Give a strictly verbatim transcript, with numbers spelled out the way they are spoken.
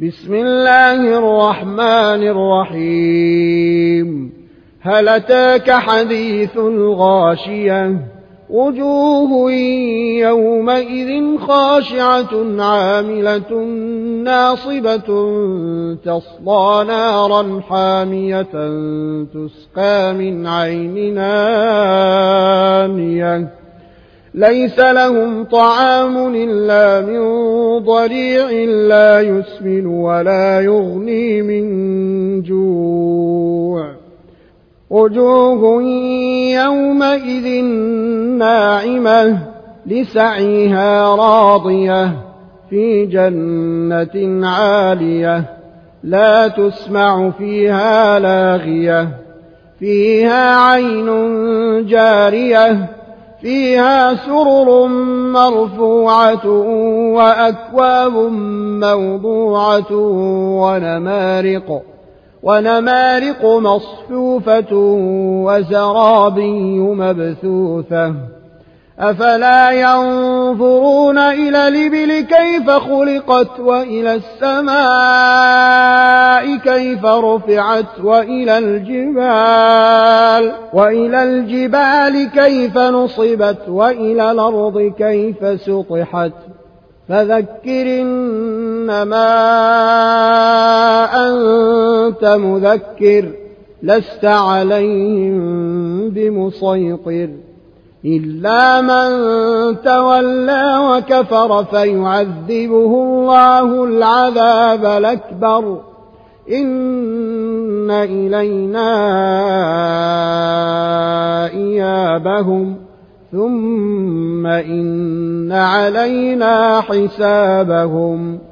بسم الله الرحمن الرحيم هل أتاك حديث الغاشية وجوه يومئذ خاشعة عاملة ناصبة تصلى نارا حامية تسقى من عين آنية ليس لهم طعام إلا من ضريع لا يسمن ولا يغني من جوع وجوه يومئذ ناعمة لسعيها راضية في جنة عالية لا تسمع فيها لاغية فيها عين جارية فيها سرر مرفوعة وأكواب موضوعة ونمارق ونمارق مصفوفة وزرابي مبثوثة أفلا ينظرون إلى الإبل كيف خلقت وإلى السماء كيف رفعت وإلى الجبال وإلى الجبال كيف نصبت وإلى الأرض كيف سطحت فذكر إنما أنت مذكر لست عليهم بمسيطر إلا من تولى وكفر فيعذبه الله العذاب الأكبر إن إلينا إيابهم ثم إن علينا حسابهم